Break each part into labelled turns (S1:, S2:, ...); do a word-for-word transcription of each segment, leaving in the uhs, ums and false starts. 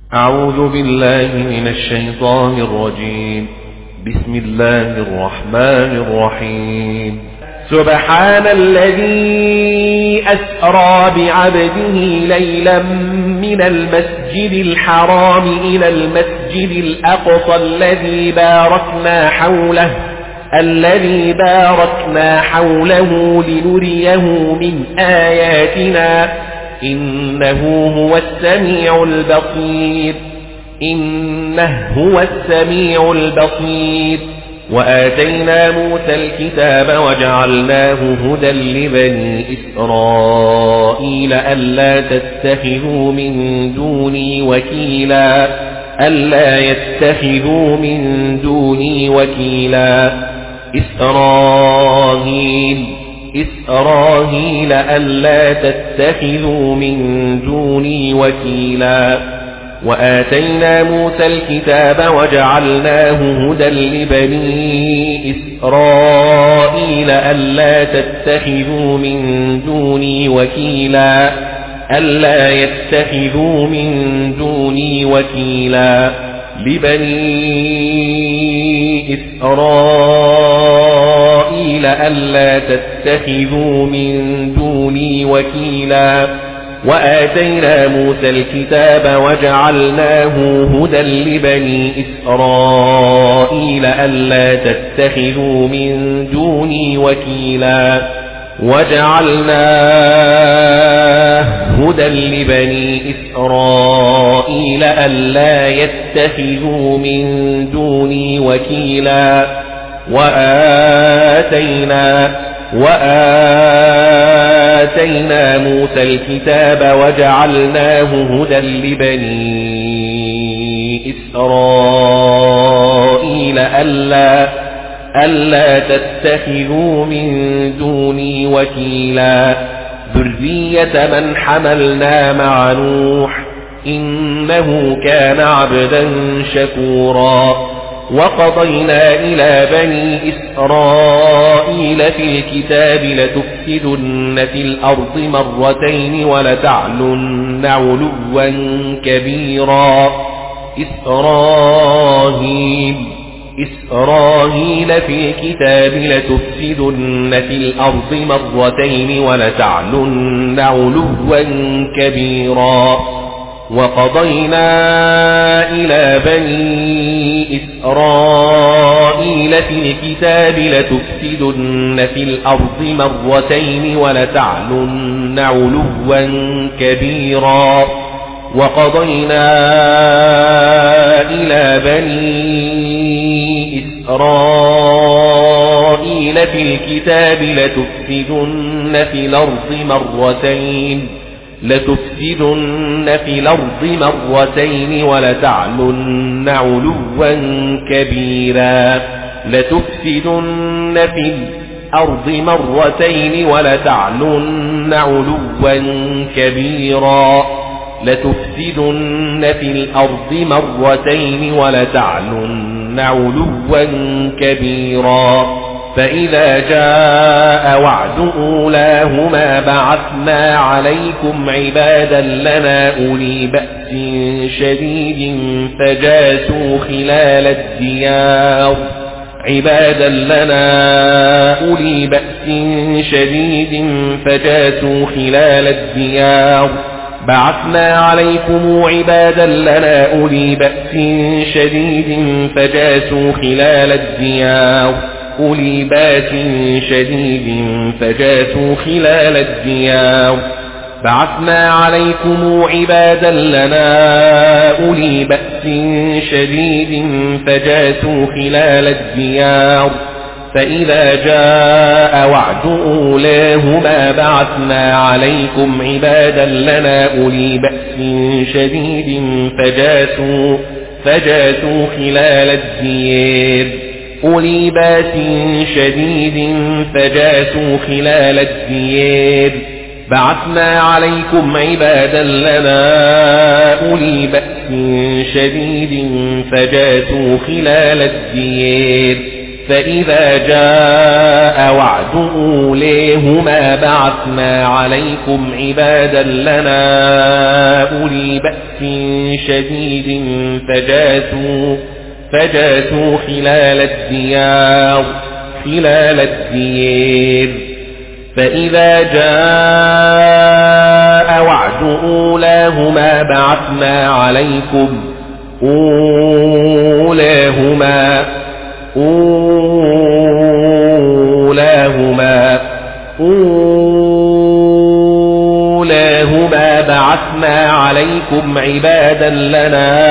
S1: أعوذ بالله من الشيطان الرجيم. بسم الله الرحمن الرحيم. سبحان الذي أسرى بعبده ليلا من المسجد الحرام إلى المسجد الأقصى الذي باركنا حوله الذي باركنا حوله لنريه من آياتنا إنه هو السميع البصير إنه هو السميع البصير. وآتينا موسى الكتاب وجعلناه هدى لبني إسرائيل ألا تتخذوا من دوني وكيلا ألا يتخذوا من دوني وكيلا. إسرائيل إسرائيل ألا تتخذوا من دوني وكيلا. وآتينا موسى الكتاب وجعلناه هدى لبني إسرائيل ألا تتخذوا من دوني وكيلا ألا يتخذوا من دوني وكيلا. لبني إسرائيل ألا تتخذوا من دوني وكيلا. وآتينا موسى الكتاب وجعلناه هدى لبني إسرائيل ألا تتخذوا من دوني وكيلا. وجعلناه هدى لبني إسرائيل ألا يتخذوا من دوني وكيلا. وآتينا وآتينا موسى الكتاب وجعلناه هدى لبني إسرائيل ألا ألا تتخذوا من دوني وكيلا. ذرية من حملنا مع نوح إنه كان عبدا شكورا. وقضينا إلى بني إسرائيل في الكتاب لتفسدن في الأرض مرتين ولتعلن علوا كبيرا. إسرائيل إسرائيل في الكتاب لتفسدن في الأرض مرتين ولتعلن علوا كبيرا. وقضينا إلى بني إسرائيل في الكتاب لتفسدن في الأرض مرتين ولتعلن علوا كبيرا. وقضينا إلى بني إسرائيل في الكتاب لتفسدن في الأرض مرتين لتفسدن في الأرض مرتين ولتعلن علوا كبيرا. لتفسدن في الأرض مرتين ولتعلن علوا كبيرا. لتفسدن في الأرض مرتين ولتعلن علوا كبيرا. فإذا جاء وعد أولاهما بعثنا عليكم عبادا لنا أولي بأس شديد فجاسوا خلال الديار عبادا لنا أولي بأس شديد فجاسوا خلال الديار. بعثنا عليكم عبادا لنا أولي بأس شديد فجاسوا خلال الديار أولي بأس شديد فجاسوا خلال الديار. بعثنا عليكم عبادا لنا أولي بأس شديد فجاسوا خلال الديار. فإذا جاء وعد أولاهما بعثنا عليكم عبادا لنا أولي بأس شديد فجاسوا فجاسوا خلال الديار أولي بأس شديد فجاسوا خلال الديار. بعثنا عليكم عبادا لنا أولي بأس شديد فجاسوا خلال الديار. فإذا جاء وعد أوليهما بعثنا عليكم عبادا لنا أولي بأس شديد فجاسوا فجاسوا خلال الديار خلال الديار فإذا جاء وعد أولاهما بعثنا عليكم أولاهما أولاهما أولاهما بعثنا عليكم عبادا لنا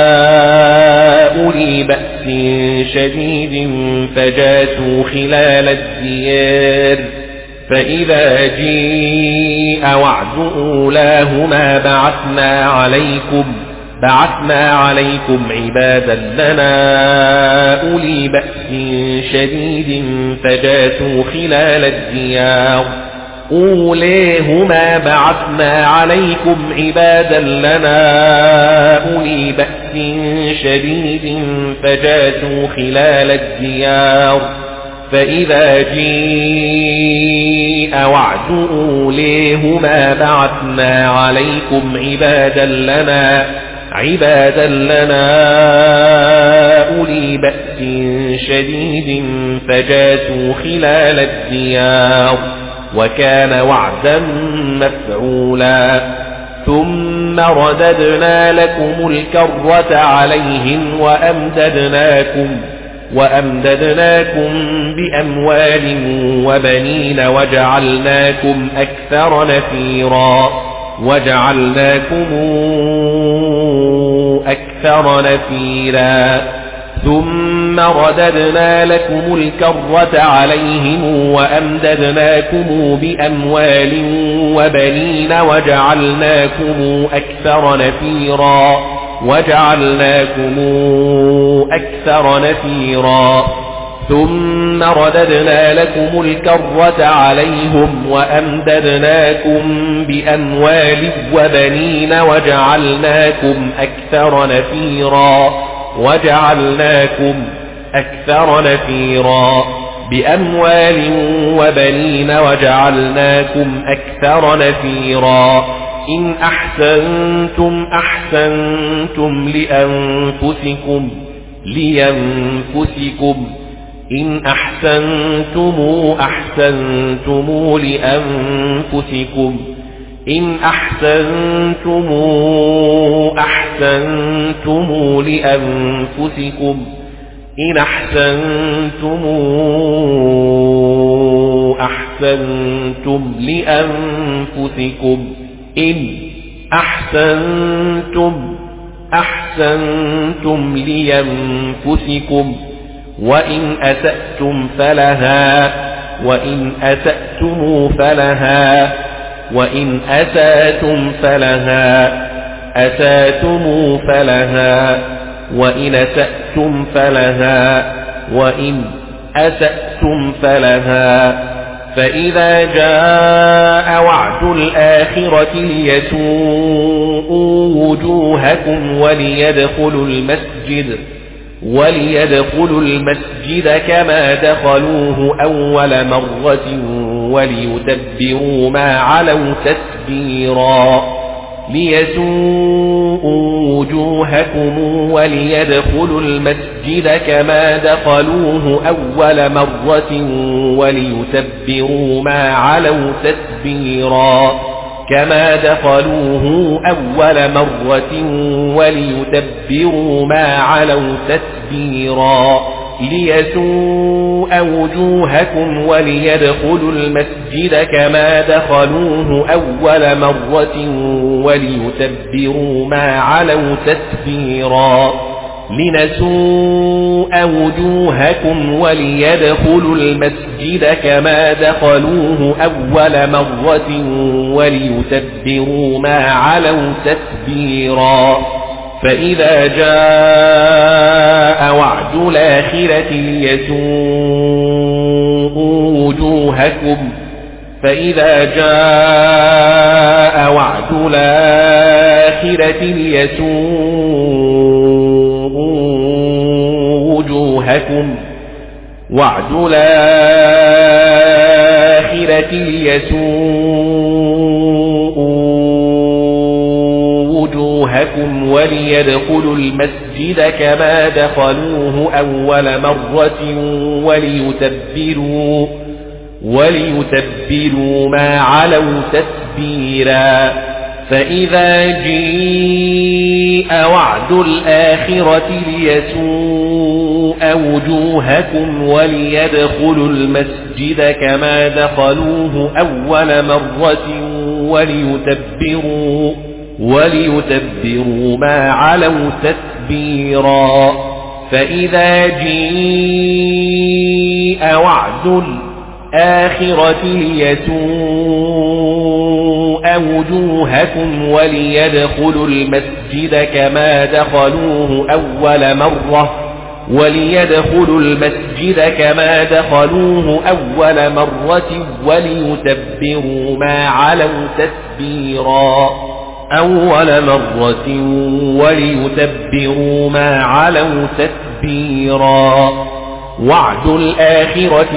S1: أولي بأس شديد فجاسوا خلال الديار فإذا جيء وعد أولاهما بعثنا عليكم بعثنا عليكم عبادا لنا أولي بأس شديد فجاسوا خلال الديار أوليهما بعثنا عليكم عبادا لنا أولي بأس شديد فجاسوا خلال الديار فإذا جيء وعد أوليهما بعثنا عليكم عبادا لنا عبادا لنا أولي بأس شديد فجاسوا خلال الديار وكان وعدا مفعولا ثم رددنا لكم الكرة عليهم وأمددناكم وأمددناكم بأموال وبنين وجعلناكم أكثر نفيرا وجعلناكم أكثر نفيرا ثم رددنا لكم الكرة عليهم وأمددناكم بأموال وبنين وجعلناكم أكثر نفيرا وجعلناكم أكثر نفيرا ثم رددنا لكم الكرة عليهم وأمددناكم بأموال وبنين وجعلناكم أكثر نفيرا وجعلناكم أكثر نفيرا بأموال وبنين وجعلناكم أكثر نفيرا إن أحسنتم أحسنتم لأنفسكم لينفسكم إن أحسنتم أحسنتم لأنفسكم إن أحسنتم أحسنتم لأنفسكم إن أحسنتم أحسنتم لأنفسكم إن أحسنتم أحسنتم لينفسكم وإن أسأتم فلها وإن أسأتم فلها وإن أسأتم فلها أسأتم فلها وإن أسأتم فلها وإن أسأتم فلها فإذا جاء وعد الآخرة ليسوءوا وجوهكم وليدخلوا المسجد وليدخلوا المسجد كما دخلوه أول مرة وليتبروا ما علوا تتبيرا ليسوءوا وجوهكم وليدخلوا المسجد كما دخلوه أول مرة وليتبروا ما علوا تتبيرا كما دخلوه أول مرة وليتبروا ما علوا تتبيرا ليسوء وجوهكم وليدخلوا المسجد كما دخلوه أول مرة وليتبروا ما علوا تتبيرا لنسوء وجوهكم وليدخلوا المسجد كما دخلوه أول مرة وليتبروا ما علوا تتبيرا فإذا جاء وعد الآخرة ليسوءوا وجوهكم فإذا جاء وعد الآخرة ليسوءوا وجوهكم وعد الآخرة ليسوءوا وجوهكم وليدخلوا المسجد كما دخلوه أول مرة وليتبروا وليتبروا ما علوا تتبيرا فإذا جيء وعد الآخرة ليسوء وجوهكم وليدخلوا المسجد كما دخلوه أول مرة وليتبروا وليتبروا ما علوا تتبيرا فإذا جيء وعد الآخرة ليسوء وجوهكم وليدخلوا المسجد كما دخلوه أول مرة وليدخلوا المسجد كما دخلوه أول مرة وليتبروا ما علوا تتبيرا أول مرة وليتبروا ما علوا تتبيرا وعد الآخرة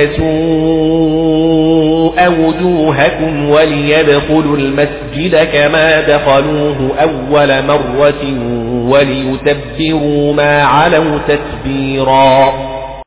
S1: ليسوء وجوهكم وليدخلوا المسجد كما دخلوه أول مرة وليتبروا ما علوا تتبيرا